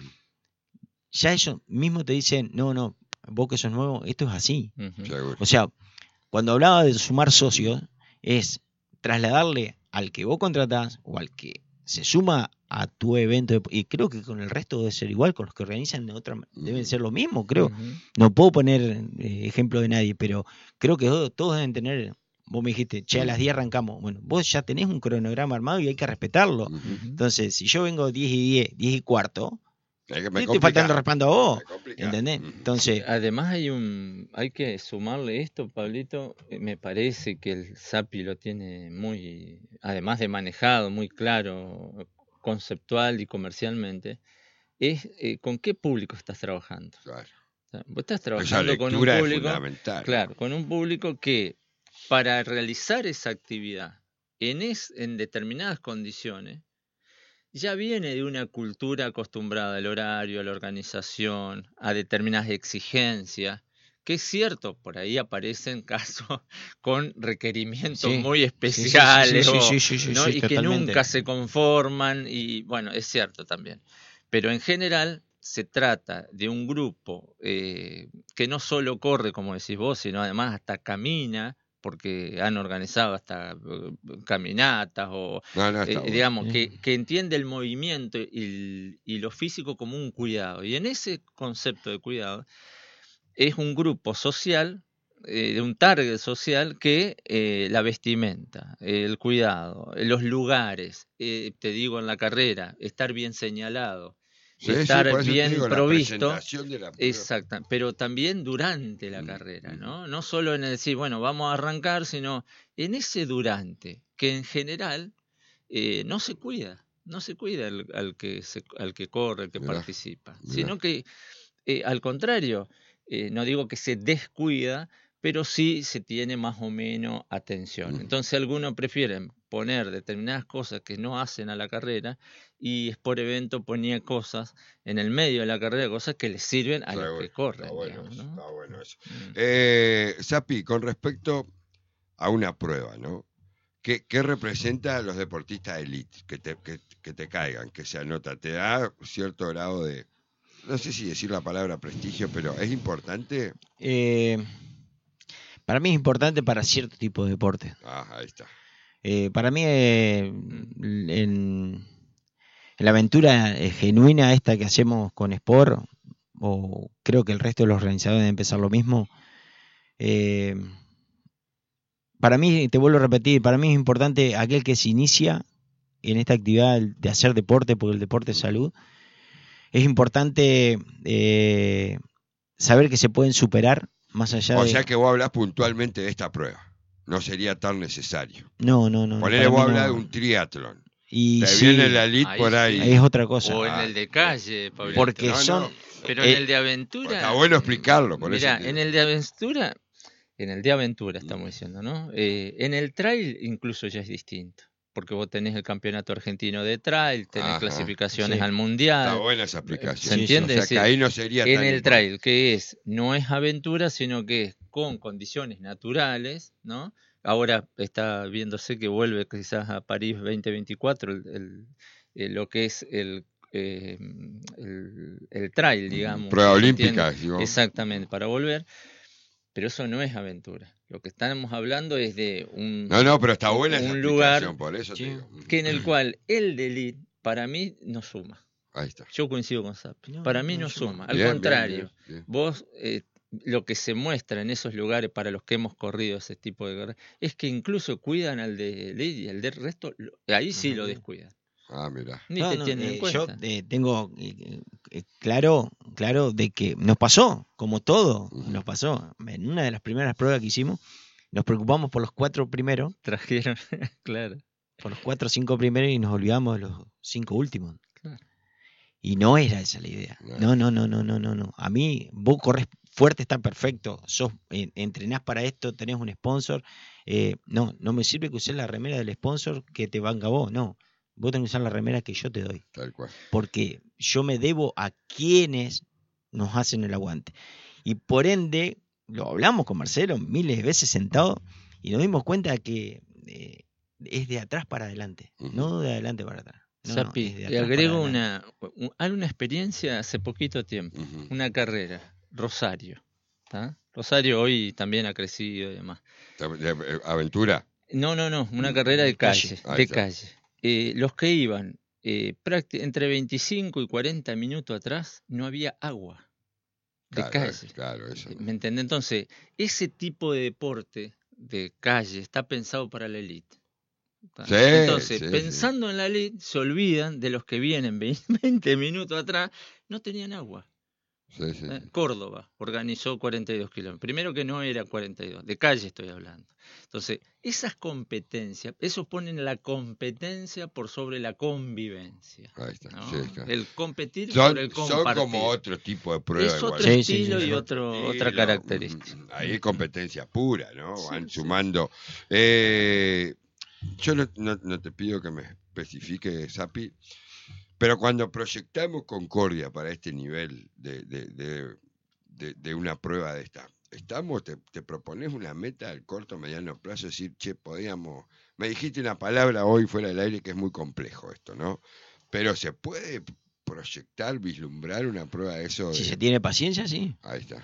S3: ya ellos mismos te dicen, no, vos que sos nuevo, esto es así.
S2: Ujú.
S1: Seguro.
S3: O sea, cuando hablaba de sumar socios, es trasladarle al que vos contratás o al que se suma a tu evento, y creo que con el resto debe ser igual, con los que organizan deben ser lo mismo, creo.
S2: Ujú.
S3: No puedo poner ejemplo de nadie, pero creo que todos deben tener, vos me dijiste, che, a las 10 arrancamos. Bueno, vos ya tenés un cronograma armado y hay que respetarlo.
S1: Ujú.
S3: Entonces, si yo vengo 10 y 10, 10 y cuarto,
S1: Es que
S3: te
S1: me
S3: estoy faltando
S1: complica.
S3: respando a vos,
S1: Me complica.
S3: ¿entendés?
S1: Ujú.
S3: Entonces,
S2: Además hay que sumarle esto, Pablito, me parece que el SAPI lo tiene muy, además de manejado, muy claro, conceptual y comercialmente, es con qué público estás trabajando.
S1: Claro.
S2: O sea, vos estás
S1: Esa
S2: trabajando con un
S1: lectura es
S2: público,
S1: fundamental.
S2: claro, con un público que para realizar esa actividad en determinadas condiciones, ya viene de una cultura acostumbrada al horario, a la organización, a determinadas exigencias, que es cierto, por ahí aparecen casos con requerimientos
S3: sí,
S2: muy
S3: sí,
S2: especiales ¿no?
S3: sí,
S2: Y que
S3: totalmente.
S2: nunca se conforman, y bueno, es cierto también. Pero en general se trata de un grupo que no solo corre, como decís vos, sino además hasta camina, porque han organizado hasta caminatas o
S1: No, está bueno.
S2: digamos,
S3: Sí.
S2: que entiende el movimiento y lo físico como un cuidado. Y en ese concepto de cuidado es un grupo social, de un target social que la vestimenta, el cuidado, los lugares, te digo en la carrera, estar bien señalado,
S1: Sí,
S2: estar
S1: por eso te
S2: bien
S1: digo, la
S2: provisto.
S1: presentación de la prueba.
S2: Exacto, pero también durante la carrera, ¿no? No solo en el decir, bueno, vamos a arrancar, sino en ese durante, que en general no se cuida al que corre, al que
S1: Mirá,
S2: participa,
S1: mirá.
S2: sino que al contrario, no digo que se descuida, pero sí se tiene más o menos atención. Entonces algunos prefieren poner determinadas cosas que no hacen a la carrera, y Sport Evento ponía cosas en el medio de la carrera, cosas que les sirven a los que corren.
S1: Está bueno,
S2: digamos,
S1: eso,
S2: ¿no?
S1: está bueno eso.
S2: Mm.
S1: Sapi, con respecto a una prueba, ¿no? ¿Qué representa a los deportistas elite? Que te caigan, que se anota. Te da cierto grado de, no sé si decir la palabra prestigio, pero es importante.
S3: Para mí es importante para cierto tipo de deporte.
S1: Ahí está.
S3: Para mí, en la aventura genuina esta que hacemos con Sport, o creo que el resto de los organizadores deben empezar lo mismo, para mí, te vuelvo a repetir, para mí es importante aquel que se inicia en esta actividad de hacer deporte, porque el deporte es salud. Es importante saber que se pueden superar más allá
S1: O
S3: de...
S1: sea que vos hablás puntualmente de esta prueba. No sería tan necesario.
S3: No.
S1: Ponele,
S3: para
S1: vos
S3: mí
S1: hablás
S3: no.
S1: de un triatlón.
S3: Y
S1: Te
S3: sí,
S1: viene la elite
S2: Ahí
S1: por
S2: sí.
S1: ahí.
S3: ahí es otra cosa.
S2: O en el de calle, Pablito.
S3: Porque
S1: No,
S3: son...
S1: no.
S2: Pero en el de aventura...
S1: Está bueno explicarlo, por
S2: Mirá,
S1: eso te
S2: en
S1: digo.
S2: el de aventura, estamos diciendo, ¿no? En el trail incluso ya es distinto, porque vos tenés el campeonato argentino de trail, tenés
S1: Ajá,
S2: clasificaciones
S3: sí.
S2: al mundial.
S1: Está buena esa explicación.
S2: ¿Se entiende?
S1: O sea
S2: Es
S1: que
S2: decir,
S1: ahí no sería
S2: en
S1: tan
S2: el
S1: importante.
S2: trail, que no es aventura, sino que es con condiciones naturales, ¿no? Ahora está viéndose que vuelve quizás a París 2024 lo que es el trail, digamos.
S1: Prueba
S2: ¿se
S1: olímpica,
S2: entiende?
S1: digo.
S2: Exactamente, para volver. Pero eso no es aventura. Lo que estamos hablando es de
S1: No, pero está buena esa
S2: un
S1: explicación,
S2: lugar
S1: por eso
S3: Sí.
S1: te digo.
S2: que en el cual el de elite para mí no suma.
S1: Ahí está.
S2: Yo coincido con Sapi.
S3: No,
S2: Para mí
S3: no
S2: no
S3: suma.
S2: suma. Al
S1: Bien,
S2: contrario,
S1: bien, bien.
S2: vos lo que se muestra en esos lugares para los que hemos corrido ese tipo de carreras es que incluso cuidan al de elite y al del resto, ahí sí lo descuidan.
S1: Ah, mira.
S2: Ni
S3: No,
S2: te
S3: no,
S2: tienen en
S3: yo
S2: cuenta.
S3: tengo claro de que nos pasó, como todo,
S1: Ujú.
S3: nos pasó. En una de las primeras pruebas que hicimos, nos preocupamos por los 4 primeros,
S2: Trajeron, claro.
S3: por los 4 o 5 primeros y nos olvidamos de los 5 últimos.
S2: Claro.
S3: Y no era esa la idea. No. A mí, vos corres fuerte, está perfecto. Entrenás para esto, tenés un sponsor. No me sirve que uses la remera del sponsor que te banca vos. No, vos tenés que usar la remera que yo te doy.
S1: Tal cual.
S3: Porque yo me debo a quienes nos hacen el aguante. Y por ende, lo hablamos con Marcelo miles de veces sentado y nos dimos cuenta que es de atrás para adelante,
S1: Ujú.
S3: no de adelante para atrás. No,
S2: Sapi,
S3: es de
S2: le
S3: atrás
S2: agrego
S3: para adelante.
S2: alguna experiencia hace poquito tiempo,
S1: Ujú.
S2: una carrera, Rosario. ¿Tá? Rosario hoy también ha crecido y demás.
S1: De aventura.
S2: No, una carrera de calle,
S1: Ahí
S2: de
S1: está.
S2: calle. Los que iban entre 25 y 40 minutos atrás no había agua de
S1: Claro,
S2: calle.
S1: claro, eso.
S2: ¿Me entiendes? Entonces, ese tipo de deporte de calle está pensado para la élite. ¿Tá?
S1: Sí,
S2: Entonces,
S1: sí,
S2: pensando en la élite, se olvidan de los que vienen 20 minutos atrás, no tenían agua.
S1: Sí, sí.
S2: Córdoba organizó 42 kilómetros. Primero que no era 42, de calle estoy hablando. Entonces, esas competencias, esos ponen la competencia por sobre la convivencia.
S1: Ahí está.
S2: ¿no?
S1: Sí, claro.
S2: El competir por el
S1: Son
S2: compartir.
S1: como otro tipo de pruebas.
S2: Es otro
S1: igual.
S3: Sí,
S2: estilo y
S1: Otro
S2: otra
S1: estilo.
S2: característica.
S1: Ahí es competencia pura, ¿no?
S2: Sí,
S1: Van
S2: sí.
S1: sumando. Yo no te pido que me especifique, Sapi, pero cuando proyectamos Concordia para este nivel de una prueba de esta, te propones una meta al corto, mediano plazo, decir, che, podíamos, me dijiste una palabra hoy fuera del aire que es muy complejo esto, ¿no? Pero se puede proyectar, vislumbrar una prueba de eso.
S3: Si se tiene paciencia, sí.
S1: Ahí está.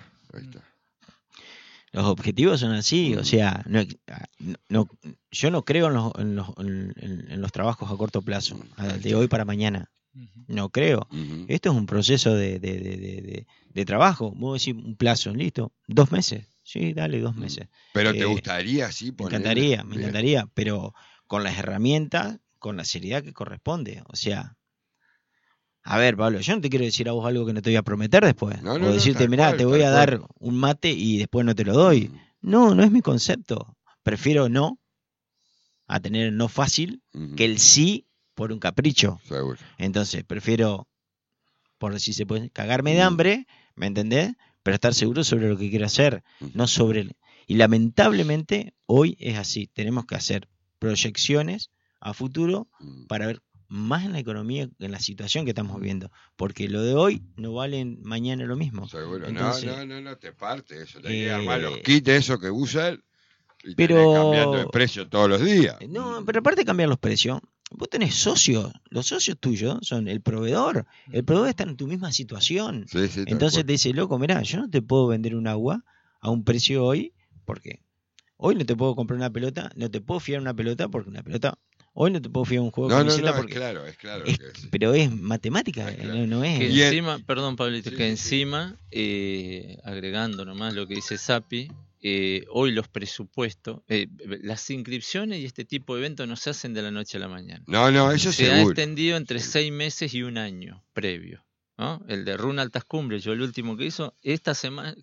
S3: Los objetivos son así, o sea, yo no creo en los trabajos a corto plazo, de hoy para mañana. No creo.
S1: Ujú.
S3: Esto es un proceso de trabajo. Vos decís un plazo, listo, 2 meses. Sí, dale, 2 meses.
S1: Pero te gustaría así
S3: Me
S1: ponerle.
S3: encantaría, pero con las herramientas, con la seriedad que corresponde. O sea, a ver, Pablo, yo no te quiero decir a vos algo que no te voy a prometer después.
S1: No,
S3: o decirte, mirá,
S1: tal
S3: te voy
S1: cual,
S3: a
S1: tal
S3: dar un mate y después no te lo doy.
S1: Ujú.
S3: No es mi concepto. Prefiero no a tener el no fácil
S1: Ujú.
S3: que el sí por un capricho.
S1: Seguro.
S3: Entonces, prefiero, por si se puede, cagarme de hambre, ¿me entendés? Pero estar seguro sobre lo que quiero hacer, no sobre... Y lamentablemente hoy es así. Tenemos que hacer proyecciones a futuro para ver más en la economía, en la situación que estamos viviendo. Porque lo de hoy no vale mañana lo mismo.
S1: Seguro.
S3: Entonces,
S1: No te parte eso. Te hay que armar los kits esos que usan y
S3: pero-
S1: tenés cambiando de precio todos los días.
S3: No, pero aparte de cambiar los precios, vos tenés socios. Los socios tuyos son el proveedor. El proveedor está en tu misma situación.
S1: Sí, tal
S3: Entonces
S1: cual.
S3: te dice, loco, mirá, yo no te puedo vender un agua a un precio hoy, porque hoy no te puedo comprar una pelota, no te puedo fiar una pelota, porque una pelota, hoy no te puedo fiar un juego de camiseta, porque
S1: es claro
S3: es-
S1: que sí.
S3: pero es matemática,
S1: Es claro.
S3: no es...
S2: Que
S1: Y
S2: encima, perdón Pablito,
S1: Sí,
S2: que
S1: sí,
S2: encima, agregando nomás lo que dice Sapi, hoy los presupuestos, las inscripciones y este tipo de eventos no se hacen de la noche a la mañana.
S1: No, eso
S2: Se ha
S1: seguro.
S2: extendido entre 6 meses y un año previo, ¿no? El de Run Altas Cumbres, yo el último que hizo, esta semana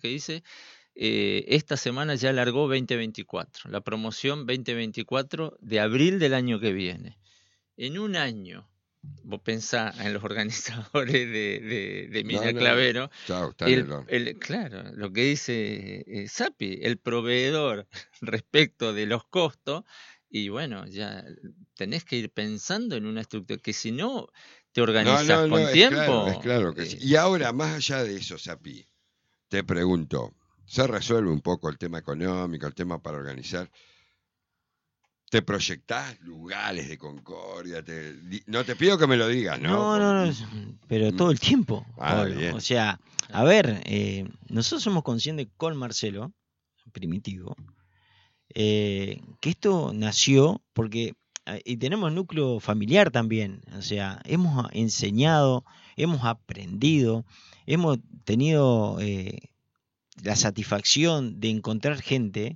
S2: ya largó 2024, la promoción 2024 de abril del año que viene. En un año, vos pensás en los organizadores de Mina Clavero,
S1: Chao, está en el horno.
S2: claro, lo que dice Sapi, el proveedor respecto de los costos, y bueno, ya tenés que ir pensando en una estructura, que si no te organizas con
S1: es
S2: tiempo.
S1: es claro que sí. Y ahora, más allá de eso, Sapi, te pregunto, se resuelve un poco el tema económico, el tema para organizar. ¿Te proyectás lugares de Concordia? No te pido que me lo digas, ¿no?
S3: No, pero todo el tiempo.
S1: Bien.
S3: O sea, a ver, nosotros somos conscientes con Marcelo, Primitivo, que esto nació porque, y tenemos núcleo familiar también, o sea, hemos enseñado, hemos aprendido, hemos tenido la satisfacción de encontrar gente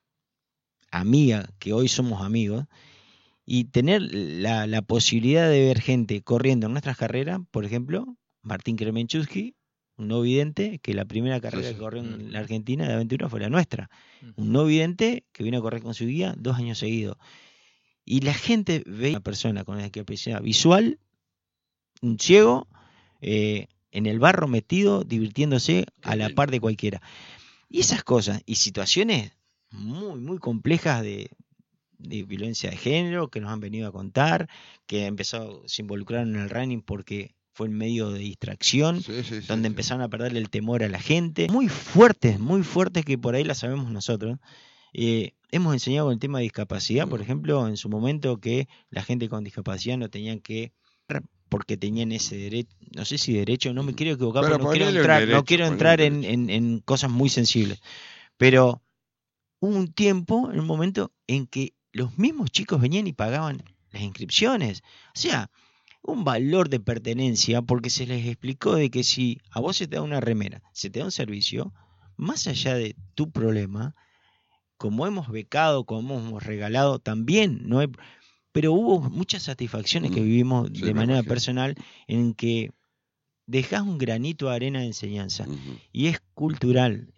S3: amiga, que hoy somos amigos, y tener la posibilidad de ver gente corriendo en nuestras carreras, por ejemplo, Martín Kremenchuk, un no vidente, que la primera carrera que corrió en la Argentina de aventura fue la nuestra. Un no vidente que vino a correr con su guía 2 años seguidos. Y la gente ve a una persona con discapacidad visual, un ciego, en el barro metido, divirtiéndose a la par de cualquiera. Y esas cosas, y situaciones muy, muy complejas de violencia de género que nos han venido a contar, que se involucraron en el running porque fue el medio de distracción, donde empezaron a perderle el temor a la gente. Muy fuertes que por ahí las sabemos nosotros. Hemos enseñado con el tema de discapacidad, por ejemplo, en su momento que la gente con discapacidad no tenían que, porque tenían ese derecho, no sé si derecho, no me quiero equivocar, pero no quiero entrar en cosas muy sensibles. Pero hubo un tiempo, en un momento, en que los mismos chicos venían y pagaban las inscripciones. O sea, un valor de pertenencia, porque se les explicó de que si a vos se te da una remera, se te da un servicio, más allá de tu problema, como hemos becado, como hemos regalado, también, no hay, pero hubo muchas satisfacciones que vivimos de manera personal en que dejás un granito de arena de enseñanza. Y es cultural.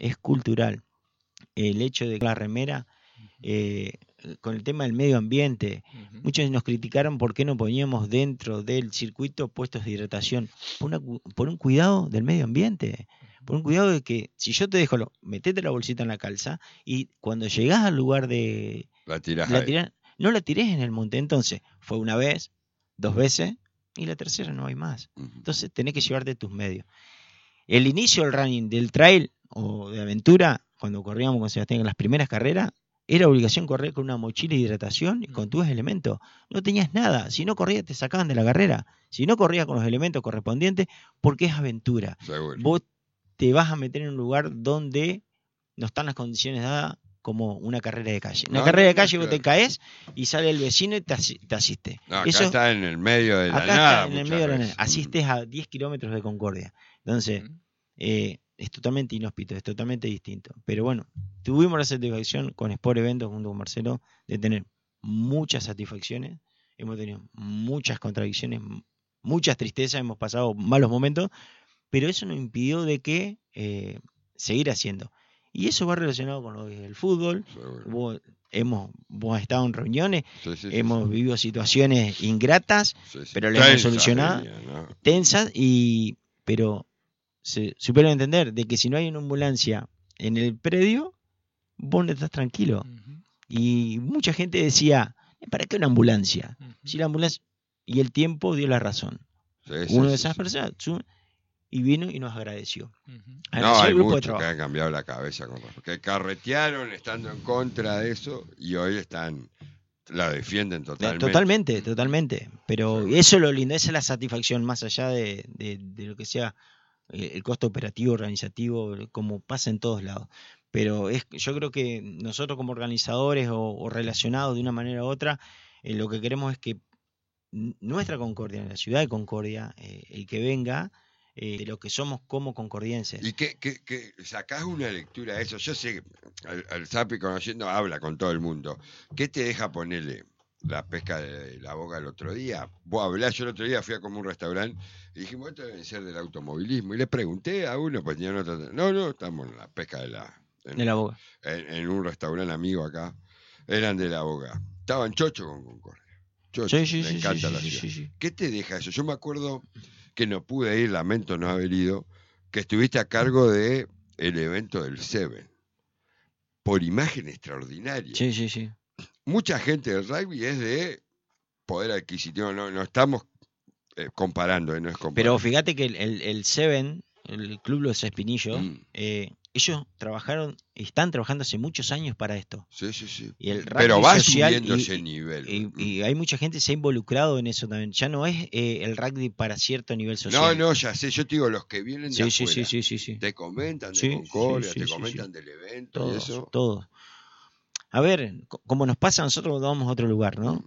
S3: El hecho de que la remera, con el tema del medio ambiente, muchos nos criticaron por qué no poníamos dentro del circuito puestos de hidratación, por un cuidado del medio ambiente, por un cuidado de que si yo te dejo, metete la bolsita en la calza y cuando llegás al lugar de no la tirés en el monte. Entonces fue una vez, 2 veces y la tercera no hay más. Entonces tenés que llevarte tus medios. El inicio del running, del trail o de aventura, cuando corríamos con Sebastián en las primeras carreras, era obligación correr con una mochila de hidratación y con tus elementos. No tenías nada. Si no corrías, te sacaban de la carrera. Si no corrías con los elementos correspondientes, porque es aventura.
S1: Seguro.
S3: Vos te vas a meter en un lugar donde no están las condiciones dadas como una carrera de calle. Una carrera de calle vos te caes y sale el vecino y te asiste.
S1: No, acá está en el medio de la nada.
S3: En el medio de la nada. Asistes a 10 kilómetros de Concordia. Entonces, es totalmente inhóspito, es totalmente distinto. Pero bueno, tuvimos la satisfacción con Sport Eventos junto con Marcelo de tener muchas satisfacciones, hemos tenido muchas contradicciones, muchas tristezas, hemos pasado malos momentos, pero eso nos impidió de que seguir haciendo. Y eso va relacionado con lo del fútbol. Vos has estado en reuniones, hemos vivido situaciones ingratas, pero las hemos solucionado, tensas, pero se supieron entender de que si no hay una ambulancia en el predio, vos no estás tranquilo. Y mucha gente decía, ¿para qué una ambulancia? Si la ambulancia... Y el tiempo dio la razón. Uno de esas personas y vino y nos agradeció.
S1: No, hay muchos que han cambiado la cabeza con respecto, que carretearon estando en contra de eso y hoy la defienden totalmente.
S3: Totalmente. Pero eso es lo lindo, esa es la satisfacción más allá de lo que sea el costo operativo, organizativo, como pasa en todos lados. Pero yo creo que nosotros como organizadores o relacionados de una manera u otra, lo que queremos es que nuestra Concordia, la ciudad de Concordia, el que venga, de lo que somos como concordienses.
S1: Y que sacás una lectura de eso. Yo sé que al Zapi conociendo habla con todo el mundo. ¿Qué te deja ponerle la pesca de la boca el otro día? Vos hablás, yo el otro día fui a comer un restaurante y dijimos, esto debe ser del automovilismo. Y le pregunté a uno, pues tenía otra. No, estamos en la pesca de la boca. En un restaurante amigo acá. Eran de la boca. Estaban chochos con Concordia. Me encanta la ciudad. Sí. ¿Qué te deja eso? Yo me acuerdo que no pude ir, lamento no haber ido, que estuviste a cargo de el evento del Seven. Por imagen extraordinaria.
S3: Sí.
S1: Mucha gente del rugby es de poder adquisitivo, no estamos comparando, no es comparando.
S3: Pero fíjate que el Seven, el Club Los Espinillos, ellos están trabajando hace muchos años para esto.
S1: Sí, sí, sí.
S3: Y el
S1: Pero
S3: rugby
S1: va
S3: social
S1: subiendo ese nivel.
S3: y hay mucha gente que se ha involucrado en eso también. Ya no es el rugby para cierto nivel social.
S1: No, ya sé, yo te digo, los que vienen de
S3: Sí,
S1: afuera,
S3: sí.
S1: te comentan de
S3: Sí,
S1: Concordia,
S3: sí,
S1: te
S3: sí,
S1: comentan
S3: sí.
S1: del evento y eso.
S3: Todos. A ver, como nos pasa a nosotros cuando vamos a otro lugar, ¿no?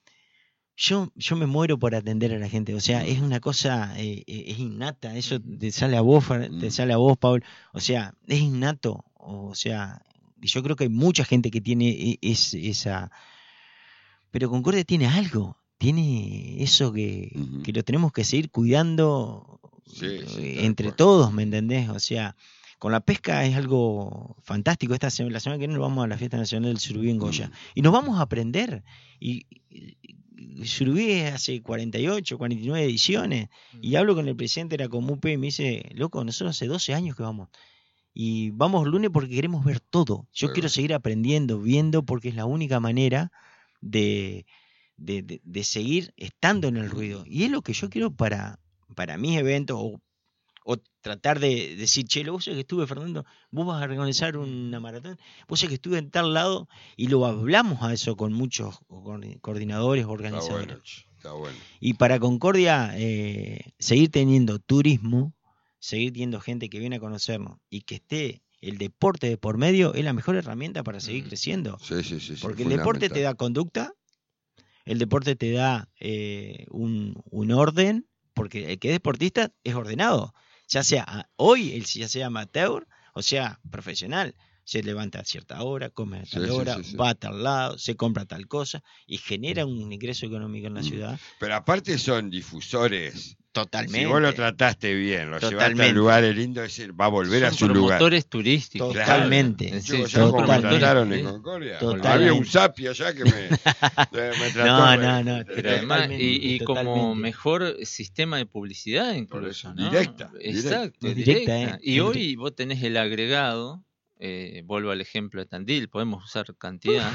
S3: Yo me muero por atender a la gente, o sea, es una cosa, es innata, eso te sale a vos, Paul, o sea, es innato, o sea, y yo creo que hay mucha gente que tiene esa, pero Concordia tiene algo, tiene eso que lo tenemos que seguir cuidando entre todos, ¿me entendés? O sea, con la pesca es algo fantástico. La semana que viene nos vamos a la Fiesta Nacional del Surubí en Goya. Y nos vamos a aprender. Y Surubí hace 48, 49 ediciones. Y hablo con el presidente de la Comupe y me dice, loco, nosotros hace 12 años que vamos. Y vamos lunes porque queremos ver todo. Yo quiero seguir aprendiendo, viendo, porque es la única manera de seguir estando en el ruido. Y es lo que yo quiero para mis eventos o tratar de decir, che, vos sabés que estuve, Fernando, vos vas a organizar una maratón, vos sabés que estuve en tal lado, y lo hablamos a eso con muchos coordinadores, organizadores.
S1: Está bueno.
S3: Y para Concordia, seguir teniendo turismo, seguir teniendo gente que viene a conocernos y que esté el deporte de por medio, es la mejor herramienta para seguir creciendo.
S1: Sí,
S3: porque el deporte te da conducta, el deporte te da un orden, porque el que es deportista es ordenado. Ya sea ya sea amateur o sea profesional, se levanta a cierta hora, come a tal hora, va a tal lado, se compra tal cosa y genera un ingreso económico en la ciudad.
S1: Pero aparte son difusores.
S3: Totalmente.
S1: Si vos lo trataste bien, lo llevaste a lugares lindos, va a volver a su lugar.
S2: Promotores turísticos.
S3: Totalmente.
S1: Yo como me trataron en Concordia. Había un sapi allá que me trató.
S3: No.
S2: Pero además, y como mejor sistema de publicidad incluso, ¿no?
S1: Directa.
S2: Directa. Y hoy vos tenés el agregado, vuelvo al ejemplo de Tandil, podemos usar cantidad,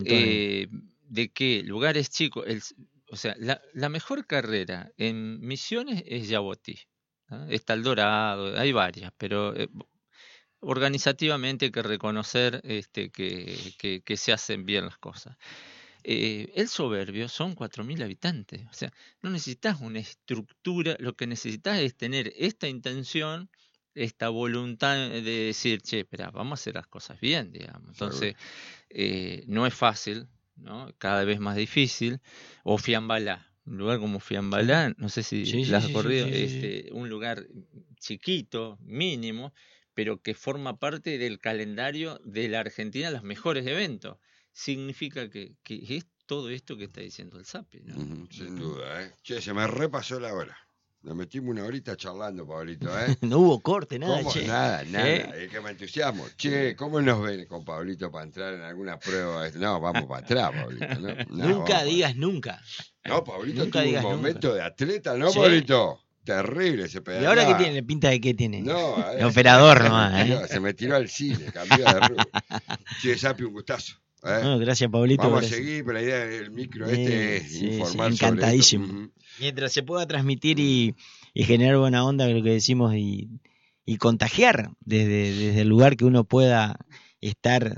S2: de que lugares chicos, o sea, la mejor carrera en Misiones es Yabotí, ¿no? Está el Dorado, hay varias, pero organizativamente hay que reconocer que se hacen bien las cosas. El Soberbio son 4.000 habitantes, o sea, no necesitas una estructura, lo que necesitas es tener esta intención, esta voluntad de decir, che, espera, vamos a hacer las cosas bien, digamos. Entonces, no es fácil, ¿no? Cada vez más difícil. O Fiambalá, un lugar como Fiambalá, no sé si las has corrido, un lugar chiquito, mínimo, pero que forma parte del calendario de la Argentina, los mejores eventos. Significa que es todo esto que está diciendo el Sapi, ¿no?
S1: Sin duda, ¿eh? Che, se me repasó la hora. Nos metimos una horita charlando, Pablito,
S3: No hubo corte, nada, che.
S1: Nada. Es que me entusiasmo. Che, ¿cómo nos ven con Pablito para entrar en alguna prueba? No, vamos para atrás, Pablito. No,
S3: nunca digas nunca.
S1: No, Pablito
S3: nunca
S1: tuvo un momento de atleta, ¿no, Pablito? Terrible ese pedazo.
S3: ¿Y ahora qué tiene? ¿Pinta de qué tiene?
S1: No,
S3: el operador nomás.
S1: Se me tiró al cine, cambió de rubro. Che, Sapi, un gustazo.
S3: No, gracias, Pablito.
S1: Vamos a seguir, pero la idea del micro es informar
S3: encantadísimo.
S1: Sobre esto.
S3: Mientras se pueda transmitir y generar buena onda, lo que decimos, y contagiar desde el lugar que uno pueda estar.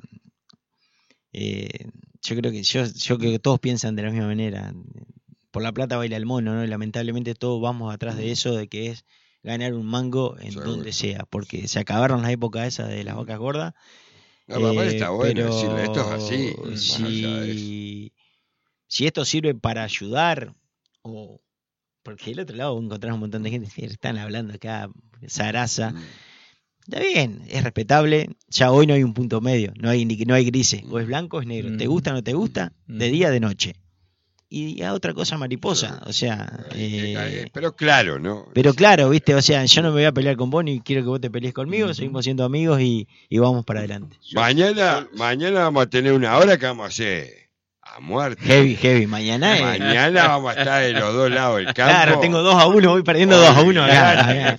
S3: Yo creo que todos piensan de la misma manera. Por la plata baila el mono, ¿no? Y lamentablemente todos vamos atrás de eso, de que es ganar un mango en donde sea, porque se acabaron las épocas esas de las vacas gordas.
S1: No, papá, está bueno decirle, esto es
S3: así. Si esto sirve para ayudar, porque del otro lado encontrás un montón de gente que están hablando acá, zaraza. Está bien, es respetable. Ya hoy no hay un punto medio, no hay grises. O es blanco o es negro. ¿Te gusta o no te gusta? De día, de noche. Y a otra cosa mariposa, o sea...
S1: pero claro, ¿no?
S3: Pero claro, ¿viste? O sea, yo no me voy a pelear con vos ni quiero que vos te pelees conmigo, seguimos siendo amigos y vamos para adelante.
S1: Mañana vamos a tener una hora que vamos a hacer a muerte.
S3: Heavy, mañana
S1: vamos a estar de los dos lados del campo.
S3: Claro, tengo 2-1, voy perdiendo 2-1 acá.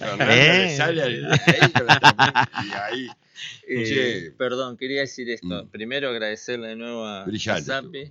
S2: Perdón, quería decir esto. Primero agradecerle de nuevo a Sapi.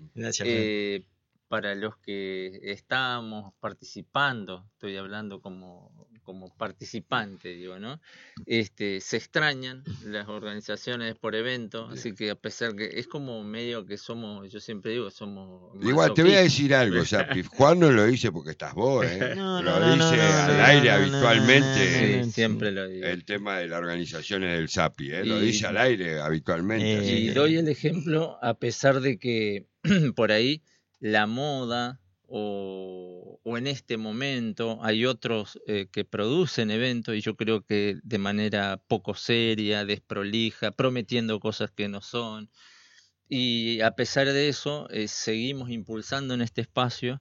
S3: Gracias.
S2: Para los que estamos participando, estoy hablando como como participante, digo, ¿no? Se extrañan las organizaciones por evento, así que a pesar que es como medio que somos, yo siempre digo, somos...
S1: Igual te voy a decir algo, Sapi. Juan no lo dice porque estás vos, ¿eh? Lo dice al aire habitualmente.
S2: Sí, siempre lo digo.
S1: El tema de las organizaciones del Sapi, ¿eh? Lo dice al aire habitualmente.
S2: Y doy el ejemplo a pesar de que por ahí la moda o en este momento hay otros que producen eventos y yo creo que de manera poco seria, desprolija, prometiendo cosas que no son. Y a pesar de eso, seguimos impulsando en este espacio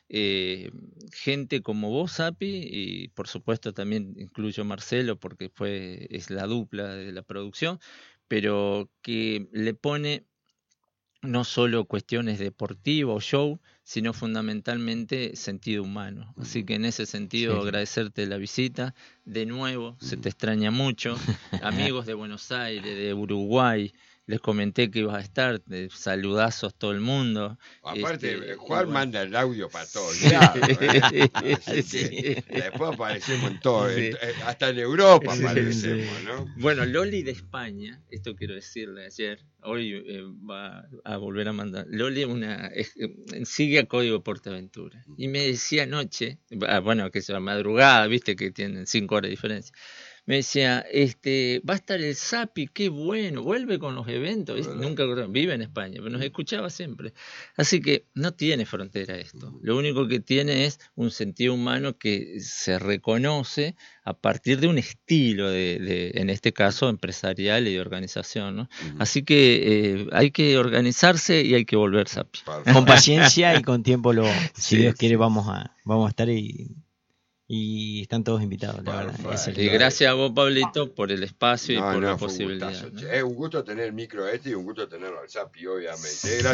S2: gente como vos, Sapi, y por supuesto también incluyo Marcelo porque es la dupla de la producción, pero que le pone no solo cuestiones deportivas o show, sino fundamentalmente sentido humano. Así que en ese sentido agradecerte la visita. De nuevo, se te extraña mucho. Amigos de Buenos Aires, de Uruguay, les comenté que ibas a estar, saludazos todo el mundo.
S1: Aparte, Juan manda el audio para todos lados. Después aparecemos en todo, hasta en Europa aparecemos, ¿no?
S2: Bueno, Loli de España, esto quiero decirle ayer, hoy va a volver a mandar. Loli sigue a Código Portaventura. Y me decía anoche, que sea madrugada, viste que tienen 5 horas de diferencia. Me decía, va a estar el Sapi, qué bueno, vuelve con los eventos, nunca vive en España, pero nos escuchaba siempre. Así que no tiene frontera esto. Lo único que tiene es un sentido humano que se reconoce a partir de un estilo en este caso, empresarial y de organización, ¿no? Así que hay que organizarse y hay que volver Sapi.
S3: Con paciencia y con tiempo si Dios quiere, vamos a estar y están todos invitados, la verdad.
S2: Y gracias a vos, Pablito, por el espacio y por la posibilidad.
S1: Es un gusto tener el micro y un gusto tenerlo al Sapi, obviamente.